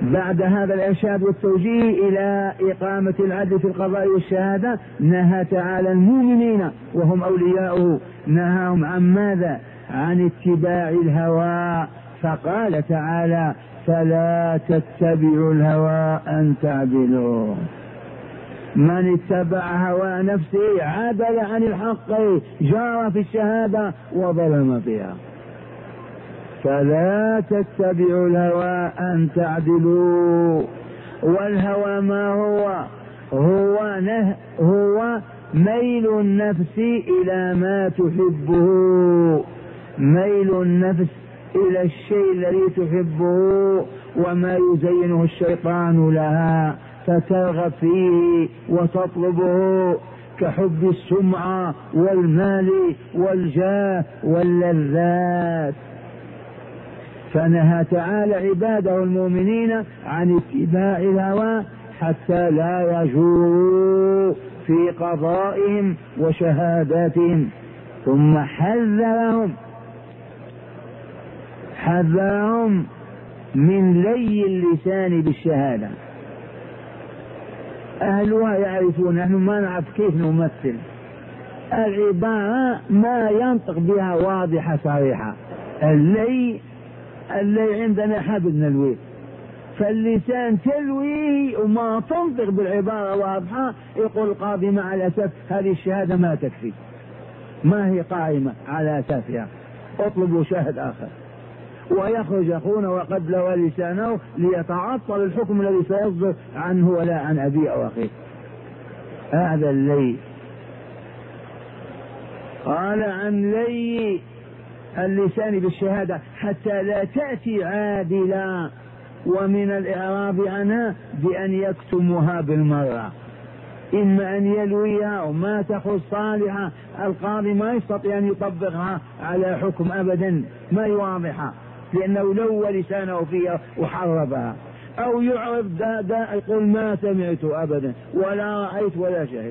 بعد هذا الإرشاد والتوجيه إلى إقامة العدل في القضاء والشهادة نهى تعالى المؤمنين وهم أولياؤه، نهاهم عن ماذا؟ عن اتباع الهوى، فقال تعالى فلا تتبعوا الهوى أن تعدلوا. من اتبع هوى نفسه عدل عن الحق، جار في الشهادة وظلم فيها. فلا تتبعوا الهوى أن تعدلوا. والهوى ما هو؟ هو ميل النفس إلى ما تحبه، ميل النفس إلى الشيء الذي تحبه وما يزينه الشيطان لها فترغب فيه وتطلبه، كحب السمعة والمال والجاه واللذات. فنهى تعالى عباده المؤمنين عن اتباع الهوى حتى لا يجوروا في قضائهم وشهاداتهم. ثم حذرهم من لي اللسان بالشهادة. أهلها يعرفون، نحن ما نعرف كيف نمثل العبارة، ما ينطق بها واضحة صريحة. اللي عندنا حبل نلويه، فاللسان تلويه وما تنطق بالعبارة واضحة. يقول القاضي مع الأسف هذه الشهادة ما تكفي، ما هي قائمة على أساسها، اطلبوا شاهد آخر. ويخرج أخونا وقد لوى لسانه ليتعطل الحكم الذي سيصدر عنه ولا عن أبيه أو أخيه. هذا اللي قال عن لي اللسان بالشهادة حتى لا تأتي عادلا، ومن الإعراض عنها بأن يكتمها بالمرة، إما أن يلويها وما تخرج صالحة، القاضي ما يستطيع أن يطبقها على حكم أبدا، ما يواضحها لأنه لوى لسانه فيها وحربها، أو يعرض يقول ما سمعت أبدا ولا رأيت ولا شهدت.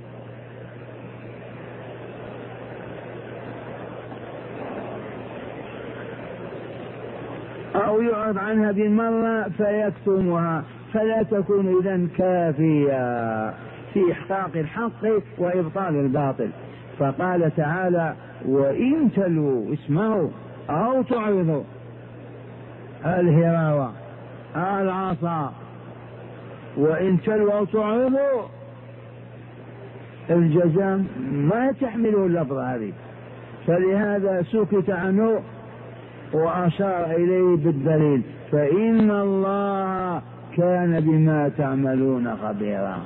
أو يعرض عنها بالمرة فيكتمها، فلا تكون إذن كافية في إحقاق الحق وإبطال الباطل. فقال تعالى وإن تلووا، اسمعوا، أو تعرضوا، الهراوة العصا، وإن تلووا أو تعرضوا الجزاء ما تحمله اللفظة هذه، فلهذا سكت عنه وأشار إليه بالدليل فإن الله كان بما تعملون خبيرا.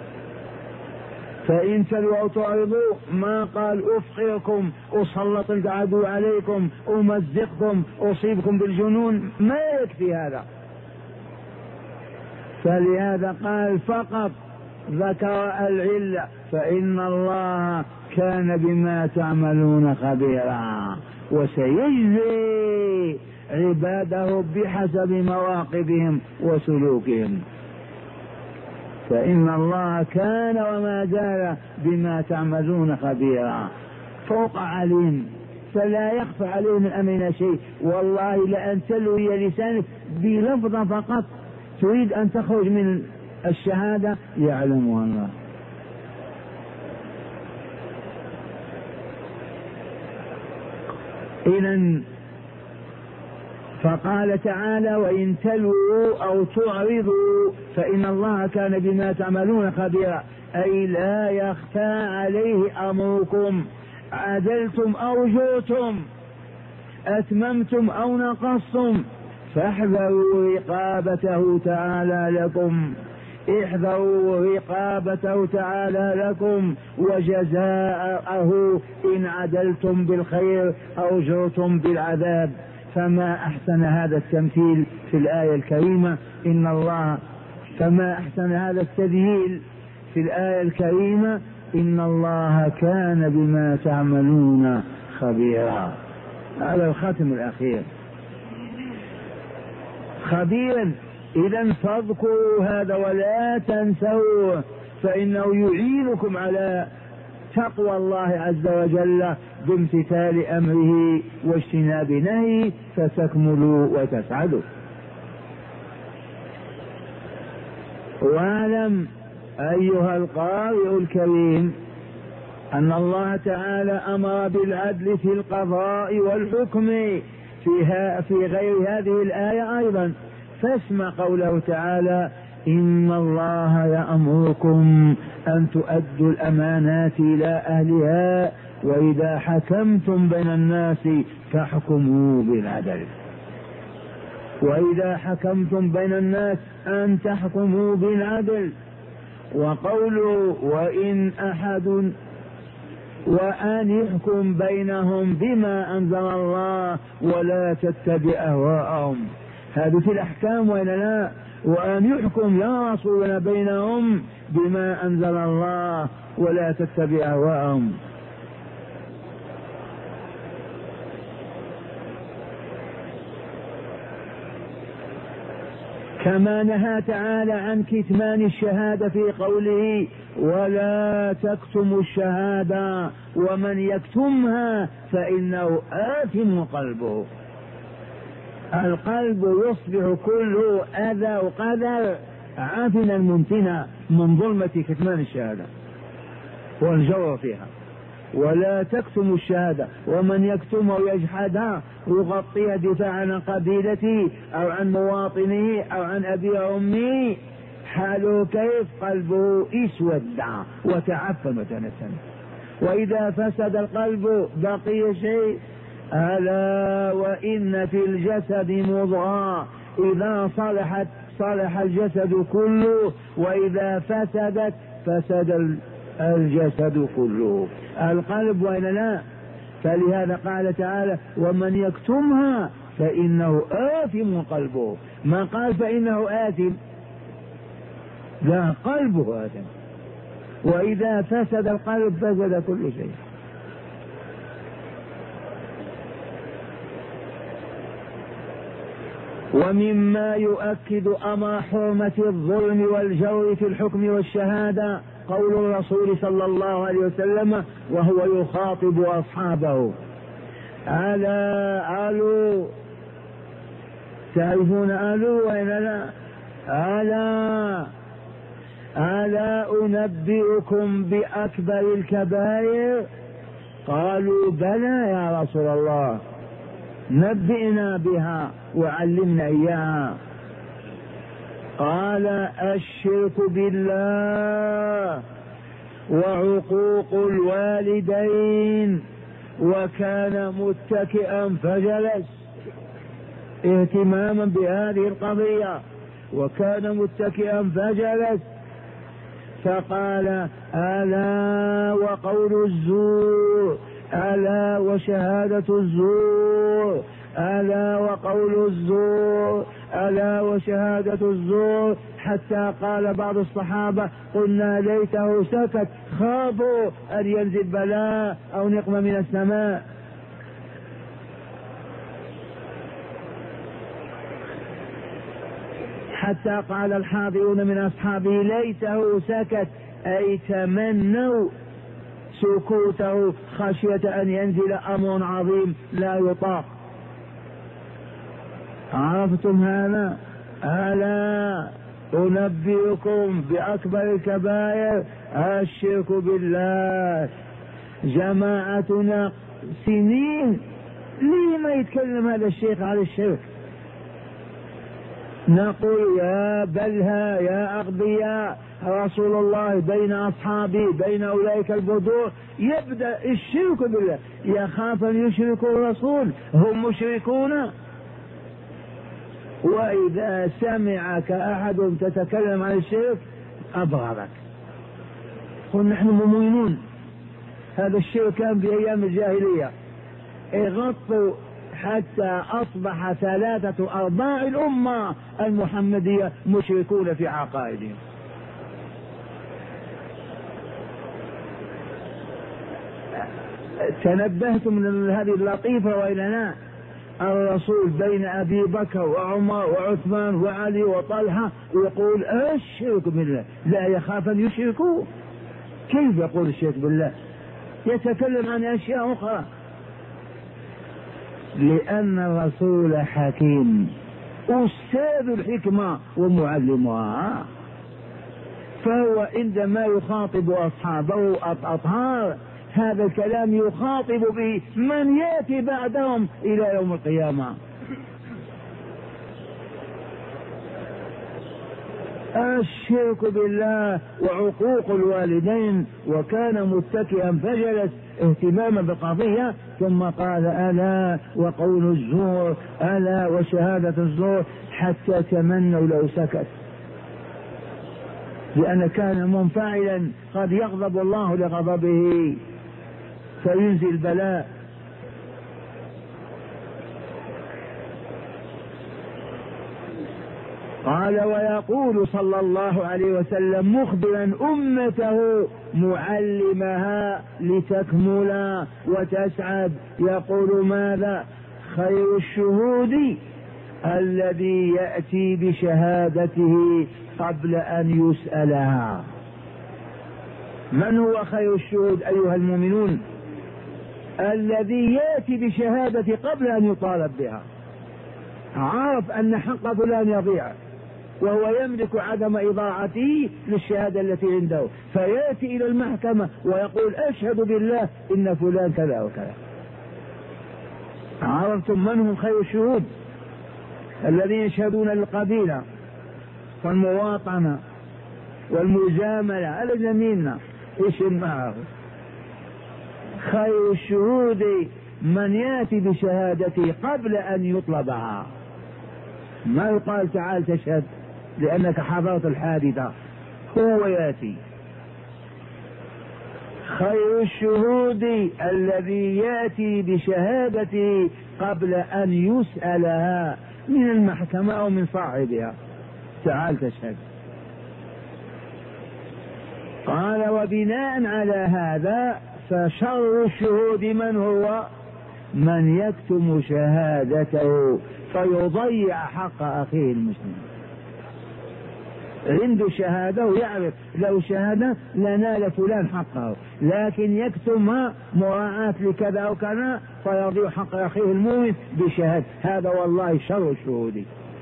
فإن تلووا أو تعرضوا ما قال أفقركم، أسلط العدو عليكم، أمزقكم، أصيبكم بالجنون، ما يكفي هذا. فلهذا قال فقط ذكر العلة فإن الله كان بما تعملون خبيرا، وسيجزي عباده بحسب مواقفهم وسلوكهم. فإن الله كان وما زال بما تعملون خبيرا، فوق عليم، فلا يخفى عليه من أمرنا شيء. والله لأن تلوي لسانك بلفظة فقط تريد أن تخرج من الشهادة يعلمها الله. إذن فقال تعالى وإن تلووا أو تعرضوا فإن الله كان بما تعملون خبيرا، أي لا يخفى عليه أمركم، عدلتم أو جرتم، أتممتم أو نقصتم، فاحذروا رقابته تعالى لكم، احذروا رقابته تعالى لكم وجزاءه إن عدلتم بالخير أو جرتم بالعذاب. فما أحسن هذا التمثيل في الآية الكريمة، إن الله، فما أحسن هذا التذييل في الآية الكريمة، إن الله كان بما تعملون خبيرا. هذا الختم الأخير، خبيرا. إذن فاذكروا هذا ولا تنسوه، فإنه يعينكم على تقوى الله عز وجل بامتثال أمره واجتناب نهيه فتكملوا وتسعدوا. واعلم أيها القارئ الكريم أن الله تعالى أمر بالعدل في القضاء والحكم في غير هذه الآية أيضا. فاسمع قوله تعالى: إن الله يأمركم أن تؤدوا الأمانات إلى أهلها وإذا حكمتم بين الناس فاحكموا بالعدل. وإذا حكمتم بين الناس أن تحكموا بالعدل. وقوله وأن يحكم بينهم بما أنزل الله ولا تتبع أهواءهم. هذه في الأحكام وإلا لا؟ وأن يحكم يا رسولنا بينهم بما أنزل الله ولا تتبع أهواءهم. كما نهى تعالى عن كتمان الشهادة في قوله: ولا تكتموا الشهادة ومن يكتمها فإنه آثم قلبه. القلب يصبح كله أذى وقدر عافنا منتنا من ظلمة كتمان الشهادة والجور فيها. ولا تكتموا الشهادة ومن يكتمها ويجحدها يغطيها دفاعا عن قبيلته أو عن مواطنه أو عن أبي وأمه، حاله كيف؟ قلبه اسود وتعفن وتنسن. وإذا فسد القلب بقي شيء: ألا وإن في الجسد مضغة إذا صلحت صلح الجسد كله وإذا فسدت فسد الجسد كله. القلب وإلا لا؟ فلهذا قال تعالى: ومن يكتمها فإنه آثم قلبه. ما قال فإنه آثم، لا، قلبه آثم. وإذا فسد القلب فسد كل شيء. ومما يؤكد أمر حرمة الظلم والجور في الحكم والشهادة قول الرسول صلى الله عليه وسلم وهو يخاطب أصحابه: ألا تعرفون ألو وإلا لا؟ ألا أنبئكم بأكبر الكبائر؟ قالوا: بلى يا رسول الله، نبئنا بها وعلمنا إياها. قال: الشرك بالله وعقوق الوالدين. وكان متكئا فجلس اهتماما بهذه القضية، وكان متكئا فجلس فقال: ألا وقول الزور، ألا وشهادة الزور، ألا وقول الزور، ألا وشهادة الزور، حتى قال بعض الصحابة: قلنا ليته سكت، خافوا أن ينزل بلاء أو نقمة من السماء. حتى قال الحاضرون من أصحابه: ليته سكت، أي تمنوا سكوته خشية أن ينزل أمر عظيم لا يطاق. عرفتم هذا؟ ألا أنبئكم بأكبر الكبائر؟ الشرك بالله. جماعتنا سنين ليه ما يتكلم هذا الشيخ على الشرك؟ نقول: يا بلها يا أغبياء، رسول الله بين أصحابه بين أولئك البدور يبدأ الشرك بالله، يخاف أن يشركوا الرسول، هم مشركون. وإذا سمعك أحد تتكلم عن الشرك أبغضك. قل: نحن مؤمنون. هذا الشرك كان في أيام الجاهلية، اغطوا حتى أصبح 3/4 الأمة المحمدية مشركون في عقائدهم. تنبهتم من هذه اللطيفة وإلا لا؟ الرسول بين أبي بكر وعمر وعثمان وعلي وطلحة يقول: الشرك بالله، لا يخاف أن يشركوا. كيف يقول الشرك بالله؟ يتكلم عن أشياء أخرى. لأن الرسول حكيم، أستاذ الحكمة ومعلمها. فهو عندما يخاطب أصحابه الأطهار هذا الكلام يخاطب به من يأتي بعدهم إلى يوم القيامة. الشرك بالله وعقوق الوالدين، وكان متكئا فجلس اهتماما بالقضية، ثم قال ألا وقول الزور، ألا وشهادة الزور، حتى تمنوا لو سكت، لأن كان منفعلا قد يغضب الله لغضبه فينزل البلاء. قال ويقول صلى الله عليه وسلم مخبرا أمته معلمها لتكمل وتسعد، يقول ماذا؟ خير الشهود الذي يأتي بشهادته قبل أن يسألها. من هو خير الشهود أيها المؤمنون؟ الذي يأتي بشهادة قبل أن يطالب بها، عرف أن حق فلان يضيع وهو يملك عدم إضاعته للشهادة التي عنده، فيأتي إلى المحكمة ويقول أشهد بالله إن فلان كذا وكذا. عرفتم من هم خير الشهود؟ الذين يشهدون للقبيلة والمواطنة والمجاملة على زميلنا إيش معه. خير الشهود من يأتي بشهادته قبل أن يطلبها، ما يقال تعال تشهد لأنك حضرت الحادثة، هو يأتي. خير الشهود الذي يأتي بشهادته قبل أن يسألها من المحكمة أو من صاحبها، تعال تشهد. قال وبناء على هذا فشر الشهود من هو؟ من يكتم شهادته فيضيع حق أخيه المسلم. عنده شهادة ويعرف لو شهادة لنال فلان حقه، لكن يكتمها مراعاة لكذا أو كذا فيضيع حق أخيه المؤمن بشهادة. هذا والله شر الشهود.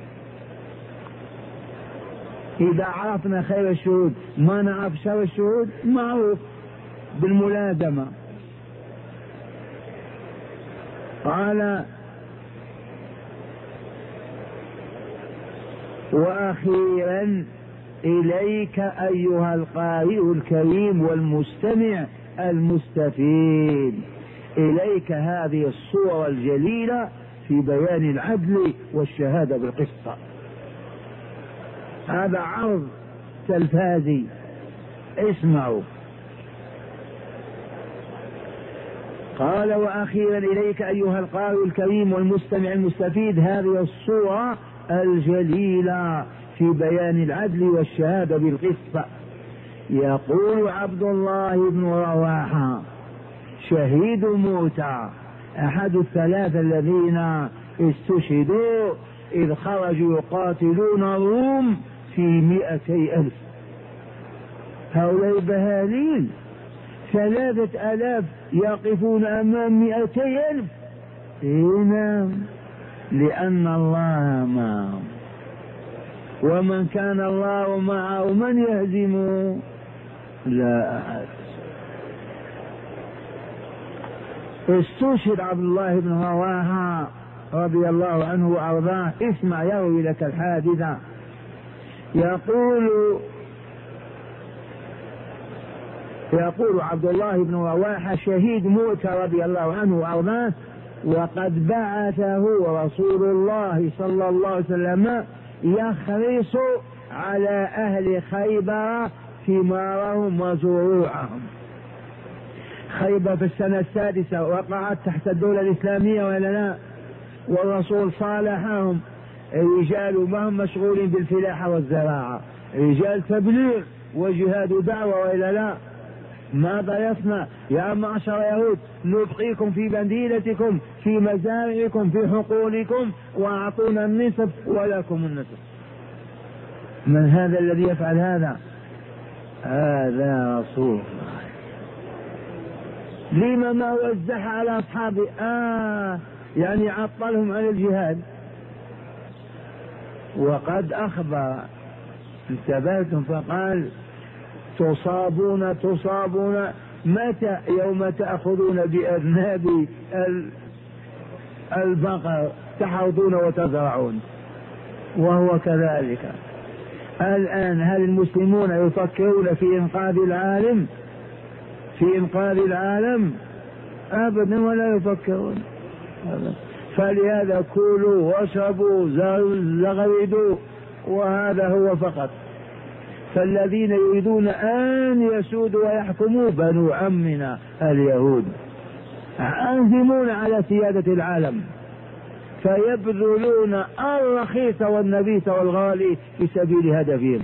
إذا عرفنا خير الشهود ما نعرف شر الشهود، معروف بالملازمة. قال وأخيرا إليك أيها القارئ الكريم والمستمع المستفيد، إليك هذه الصورة الجليلة في بيان العدل والشهادة بالقسط. هذا عرض تلفازي، اسمعوا. قال وأخيرا إليك أيها القارئ الكريم والمستمع المستفيد هذه الصورة الجليلة في بيان العدل والشهادة بالقسط. يقول عبد الله بن رواحة شهيد موتى أحد الثلاثة الذين استشهدوا إذ خرجوا يقاتلون الروم في 200,000. هؤلاء بهالين 3,000 يقفون أمام 200,000. نعم، لأن الله معهم، ومن كان الله معه من يهزمه؟ لا أحد. استشهد عبد الله بن رواحة رضي الله عنه وأرضاه. اسمع يروي لك الحادثة. يقول عبد الله بن رواحة شهيد مؤتة رضي الله عنه وأرضاه، وقد بعثه رسول الله صلى الله عليه وسلم يحرص على أهل خيبر ثمارهم وزروعهم. خيبر في السنة 6 وقعت تحت الدولة الإسلامية ولا لا؟ والرسول صالحهم، الرجال ما هم مشغولين بالفلاحة والزراعة، رجال تبليغ وجهاد ودعوة ولا لا؟ ماذا يصنع؟ يا معشر يهود نبقيكم في مدينتكم في مزارعكم في حقولكم وأعطونا النصف ولكم النصف. من هذا الذي يفعل هذا؟ هذا رسول الله. لما ما وزح على أصحابه؟ يعني عطلهم عن الجهاد. وقد أخبر انتبهتم فقال تصابون متى؟ يوم تأخذون بأذناب البقر تحرثون وتزرعون، وهو كذلك. الآن هل المسلمون يفكرون في إنقاذ العالم؟ في إنقاذ العالم أبدا، ولا يفكرون. فلهذا كلوا واشربوا زغردوا، وهذا هو فقط. فالذين يريدون أن يسودوا ويحكموا بنو عمنا اليهود، عازمون على سيادة العالم، فيبذلون الرخيص والنبيس والغالي في سبيل هدفهم.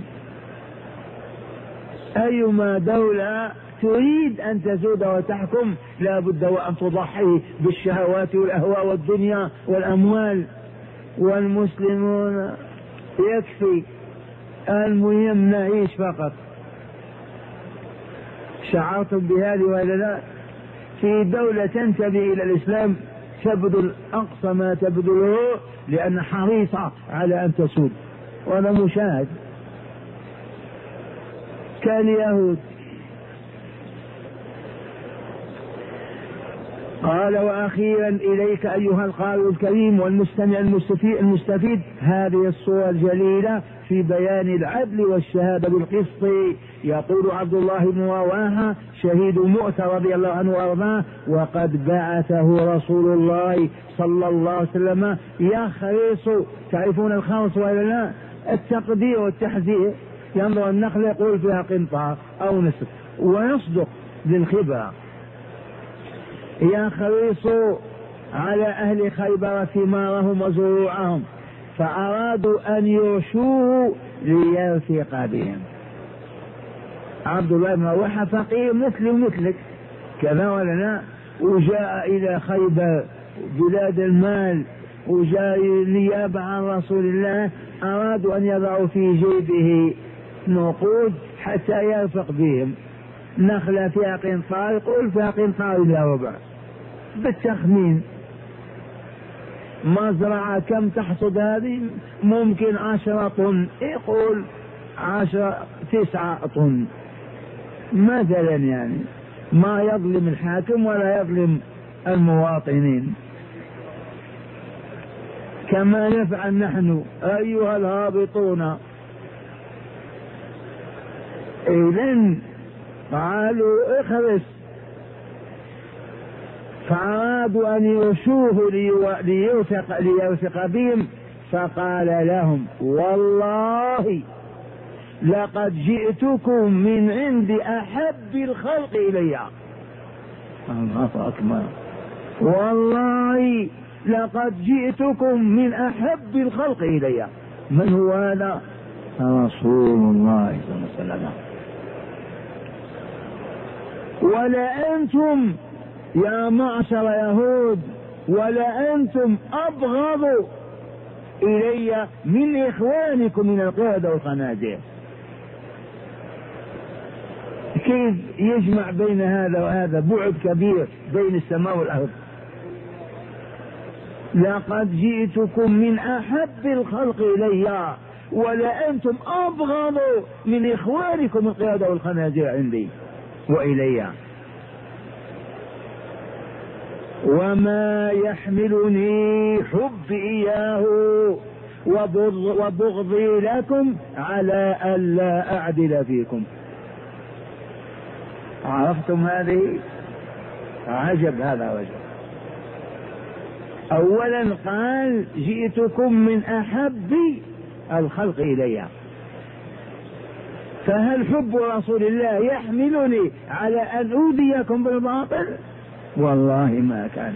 أيما دولة تريد أن تسود وتحكم لا بد وأن تضحي بالشهوات والأهواء والدنيا والأموال، والمسلمون يكفي المهم نعيش فقط. شعرتم بهذه ولا لا؟ في دولة تنتمي إلى الإسلام تبذل أقصى ما تبذله لأن حريصة على أن تسود، وأنا مشاهد كاليهود. قال: وأخيرا إليك أيها القارئ الكريم والمستمع المستفيد هذه الصورة الجليلة في بيان العدل والشهادة بالقسط. يقول عبد الله بن رواحة شهيد مؤتة رضي الله عنه وأرضاه: وقد بعثه رسول الله صلى الله عليه وسلم يخرص. تعرفون الخرص ولا لا؟ التقدير والتحذير. ينظر النخل يقول فيها قنطار أو نصف، ويصدق للخبرة. يخرص على أهل خيبر ثمارهم وزروعهم، فأرادوا أن يرشوه ليرفق بهم. عبد الله بن رواحة فقير مثلي ومثلك كذا ولا لا، وجاء إلى خيبر بلاد المال، وجاء نيابة عن رسول الله. أرادوا أن يضعوا في جيبه نقود حتى يرفق بهم. نخلة فيها قنطار، يقول فيها قنطار إلى ربع بالتخمين. مزرعة كم تحصد هذه؟ ممكن 10 طن، يقول 9 طن مثلا. يعني ما يظلم الحاكم ولا يظلم المواطنين، كما نفعل نحن أيها الهابطون. إذن قالوا اخرس، فأرادوا أن يرشوه ليرفق بهم، فقال لهم: والله لقد جئتكم من عند أحب الخلق إلي. الله أكبر. والله لقد جئتكم من أحب الخلق إلي. من هو هذا؟ رسول الله صلى الله عليه وسلم. ولا أنتم يا معشر يهود، ولا أنتم أبغض إلي من إخوانكم من القردة والخنازير. كيف يجمع بين هذا وهذا؟ بعد كبير بين السماء والأرض. لقد جئتكم من أحب الخلق إلي، ولا أنتم أبغض من إخوانكم القردة والخنازير عندي وإلي. وما يحملني حب إياه وبغضي لكم على ألا أعدل فيكم. عرفتم هذه؟ عجب هذا رجل. أولا قال: جئتكم من أحب الخلق إلي، فهل حب رسول الله يحملني على أن أوذيكم بالباطل؟ والله ما كان.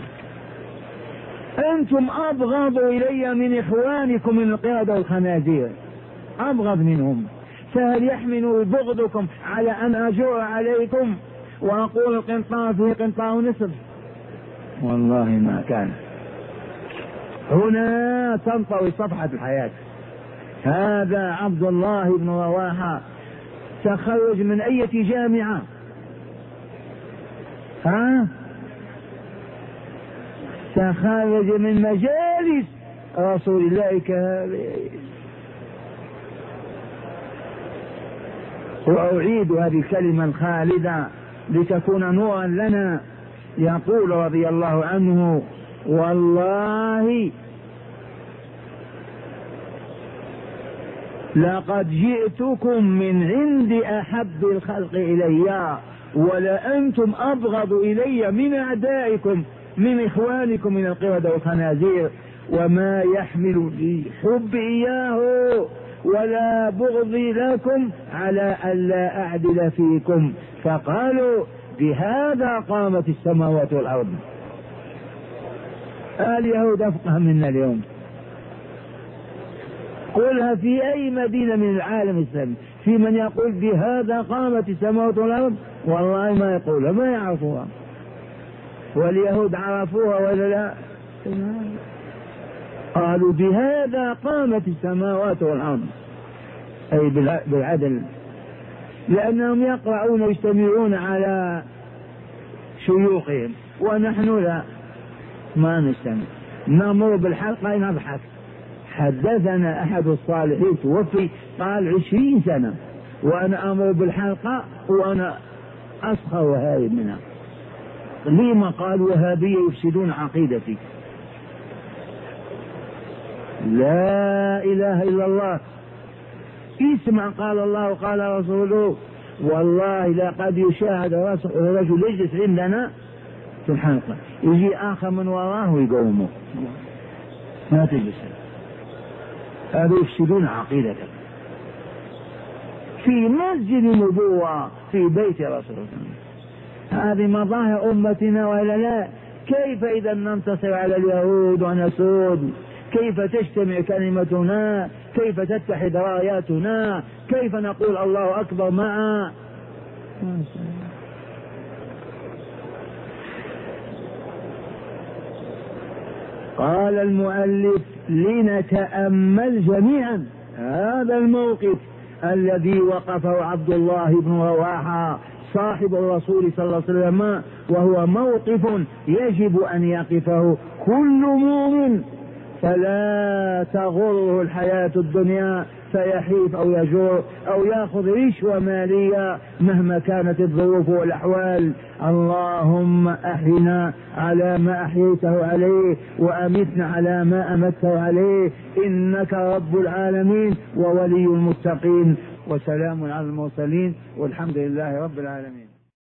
أنتم أبغض إلي من إخوانكم من القردة والخنازير، أبغض منهم، فهل يحمل بغضكم على أن أجور عليكم وأقول القنطار فيه قنطار نصف؟ والله ما كان. هنا تنطوي صفحة الحياة. هذا عبد الله بن رواحة تخرج من أي جامعة؟ تخرج من مجالس رسول الله وأعيد هذه الكلمة الخالدة لتكون نورا لنا. يقول رضي الله عنه: والله لقد جئتكم من عند أحب الخلق إلي، ولأنتم أبغض إلي من أعدائكم من إخوانكم من القردة والخنازير، وما يحمل لي حب إياه ولا بغضي لكم على ألا أعدل فيكم. فقالوا: بهذا قامت السماوات والأرض. اليهود أفقه منا اليوم. قلها في أي مدينة من العالم الإسلامي في من يقول بهذا قامت السماوات والأرض؟ والله ما يقولها، ما يعرفوها. واليهود عرفوها ولا لا؟ قالوا بهذا قامت السماوات والأرض، أي بالعدل، لأنهم يقرؤون ويجتمعون على شيوخهم، ونحن لا، ما نجتمع، نمر بالحلقة نضحك. حدثنا أحد الصالحين توفي قال 20 سنة وأنا أمر بالحلقة وأنا أسخر وهارب منها. لما؟ قال: وهابية يفسدون عقيدتي. لا إله إلا الله. اسمع، قال الله قال رسوله: والله لقد يشاهد رجل يجلس عندنا في الحلقة، يجي آخر من وراه ويقومه، ما تجلس. هذا يفسدون عقيدتك في مسجد النبوة في بيت رسول الله. هذه مظاهر أمتنا ولا لا؟ كيف إذا ننتصر على اليهود ونسود؟ كيف تجتمع كلمتنا؟ كيف تتحد راياتنا؟ كيف نقول الله أكبر معا؟ قال المؤلف: لنتأمل جميعا هذا الموقف الذي وقفه عبد الله بن رواحة صاحب الرسول صلى الله عليه وسلم، وهو موقف يجب أن يقفه كل مؤمن، فلا تغره الحياة الدنيا فيحيف أو يجور أو يأخذ رشوة مالية مهما كانت الظروف والأحوال. اللهم أحينا على ما أحييته عليه، وأمتنا على ما أمته عليه، إنك رب العالمين وولي المتقين. وسلام على المرسلين، والحمد لله رب العالمين.